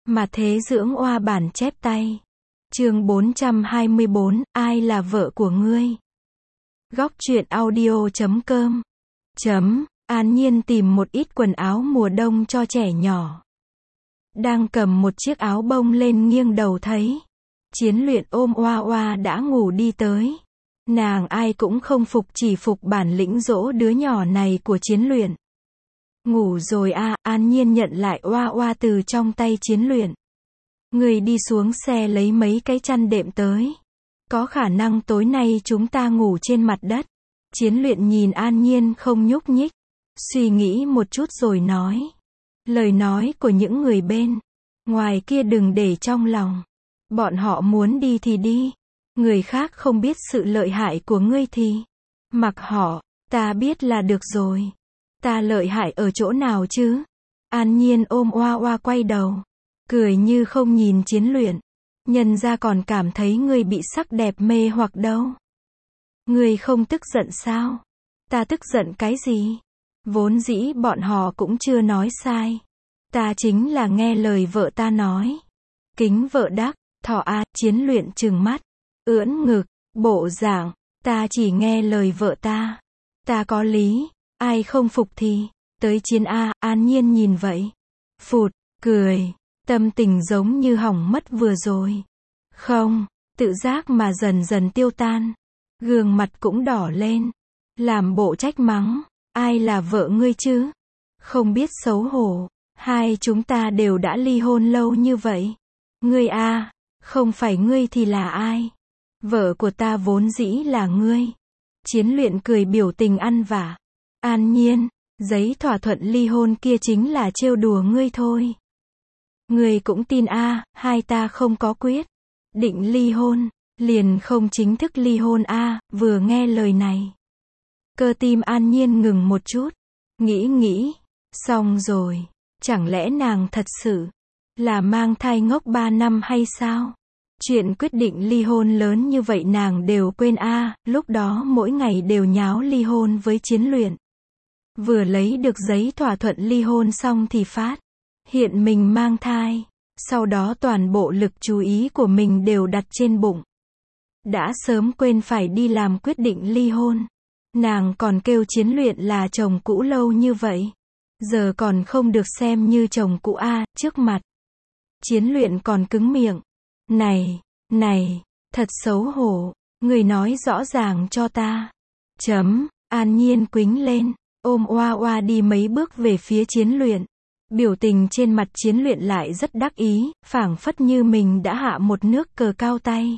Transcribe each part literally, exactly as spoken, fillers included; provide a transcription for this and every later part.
Mà thế dưỡng oa bản chép tay. Chương bốn trăm hai mươi bốn, ai là vợ của ngươi? Góc truyện audio chấm com. Chấm, An Nhiên tìm một ít quần áo mùa đông cho trẻ nhỏ. Đang cầm một chiếc áo bông lên nghiêng đầu thấy. Chiến Luyện ôm oa oa đã ngủ đi tới. Nàng ai cũng không phục, chỉ phục bản lĩnh dỗ đứa nhỏ này của Chiến Luyện. Ngủ rồi à, An Nhiên nhận lại oa oa từ trong tay Chiến Luyện. Người đi xuống xe lấy mấy cái chăn đệm tới. Có khả năng tối nay chúng ta ngủ trên mặt đất. Chiến Luyện nhìn An Nhiên không nhúc nhích. Suy nghĩ một chút rồi nói. Lời nói của những người bên ngoài kia đừng để trong lòng. Bọn họ muốn đi thì đi. Người khác không biết sự lợi hại của ngươi thì mặc họ, ta biết là được rồi. Ta lợi hại ở chỗ nào chứ? An Nhiên ôm oa oa quay đầu. Cười như không nhìn Chiến Luyện. Nhân ra còn cảm thấy ngươi bị sắc đẹp mê hoặc đâu. Ngươi không tức giận sao? Ta tức giận cái gì? Vốn dĩ bọn họ cũng chưa nói sai. Ta chính là nghe lời vợ ta nói. Kính vợ đắc, thỏ a, Chiến Luyện trừng mắt. Ưỡn ngực, bộ dạng, ta chỉ nghe lời vợ ta. Ta có lý, ai không phục thì, tới chiến a, An Nhiên nhìn vậy. Phụt, cười, tâm tình giống như hỏng mất vừa rồi. Không, tự giác mà dần dần tiêu tan. Gương mặt cũng đỏ lên. Làm bộ trách mắng, ai là vợ ngươi chứ? Không biết xấu hổ, hai chúng ta đều đã ly hôn lâu như vậy. Ngươi a, không phải ngươi thì là ai? Vợ của ta vốn dĩ là ngươi. Chiến Luyện cười biểu tình ăn vả. An Nhiên, giấy thỏa thuận ly hôn kia chính là trêu đùa ngươi thôi. Ngươi cũng tin a, à, hai ta không có quyết định ly hôn, liền không chính thức ly hôn a, à, vừa nghe lời này. Cơ tim An Nhiên ngừng một chút, nghĩ nghĩ, xong rồi, chẳng lẽ nàng thật sự là mang thai ngốc ba năm hay sao? Chuyện quyết định ly hôn lớn như vậy nàng đều quên a, à, lúc đó mỗi ngày đều nháo ly hôn với Chiến Luyện. Vừa lấy được giấy thỏa thuận ly hôn xong thì phát hiện mình mang thai, sau đó toàn bộ lực chú ý của mình đều đặt trên bụng. Đã sớm quên phải đi làm quyết định ly hôn. Nàng còn kêu Chiến Luyện là chồng cũ lâu như vậy. Giờ còn không được xem như chồng cũ a, à, trước mặt. Chiến Luyện còn cứng miệng. Này, này, thật xấu hổ, người nói rõ ràng cho ta. Chấm, An Nhiên quính lên, ôm oa oa đi mấy bước về phía Chiến Luyện. Biểu tình trên mặt Chiến Luyện lại rất đắc ý, phảng phất như mình đã hạ một nước cờ cao tay.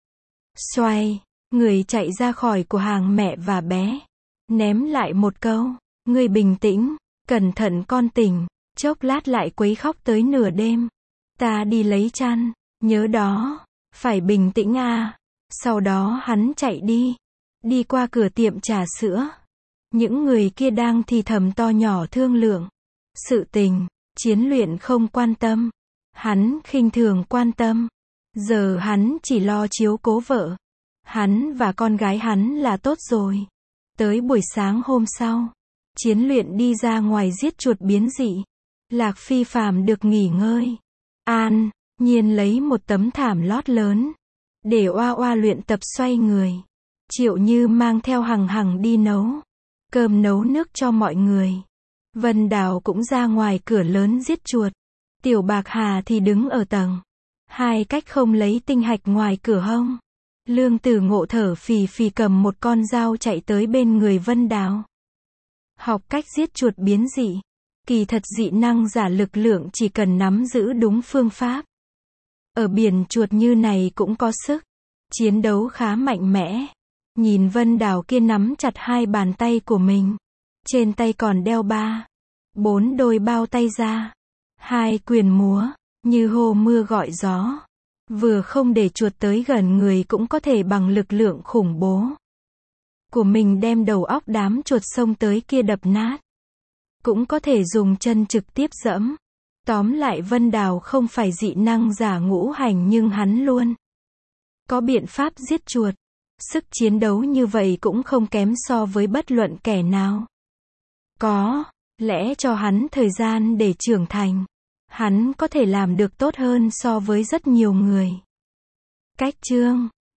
Xoay, người chạy ra khỏi của hàng mẹ và bé. Ném lại một câu, người bình tĩnh, cẩn thận con tỉnh, chốc lát lại quấy khóc tới nửa đêm. Ta đi lấy chăn, nhớ đó, phải bình tĩnh à. Sau đó hắn chạy đi, đi qua cửa tiệm trà sữa. Những người kia đang thì thầm to nhỏ thương lượng. Sự tình, Chiến Luyện không quan tâm. Hắn khinh thường quan tâm. Giờ hắn chỉ lo chiếu cố vợ. Hắn và con gái hắn là tốt rồi. Tới buổi sáng hôm sau, Chiến Luyện đi ra ngoài giết chuột biến dị. Lạc Phi Phàm được nghỉ ngơi. An Nhiên lấy một tấm thảm lót lớn, để oa oa luyện tập xoay người. Triệu Như mang theo hằng hằng đi nấu cơm nấu nước cho mọi người. Vân Đào cũng ra ngoài cửa lớn giết chuột. Tiểu Bạc Hà thì đứng ở tầng hai cách không lấy tinh hạch ngoài cửa hông. Lương Tử Ngộ thở phì phì cầm một con dao chạy tới bên người Vân Đào. Học cách giết chuột biến dị. Kỳ thật dị năng giả lực lượng chỉ cần nắm giữ đúng phương pháp. Ở biển chuột như này cũng có sức chiến đấu khá mạnh mẽ. Nhìn Vân Đào kia nắm chặt hai bàn tay của mình. Trên tay còn đeo ba, bốn đôi bao tay ra. Hai quyền múa, như hô mưa gọi gió. Vừa không để chuột tới gần người cũng có thể bằng lực lượng khủng bố của mình đem đầu óc đám chuột xông tới kia đập nát. Cũng có thể dùng chân trực tiếp dẫm. Tóm lại Vân Đào không phải dị năng giả ngũ hành nhưng hắn luôn có biện pháp giết chuột. Sức chiến đấu như vậy cũng không kém so với bất luận kẻ nào. Có lẽ cho hắn thời gian để trưởng thành, Hắn có thể làm được tốt hơn so với rất nhiều người. Cách chương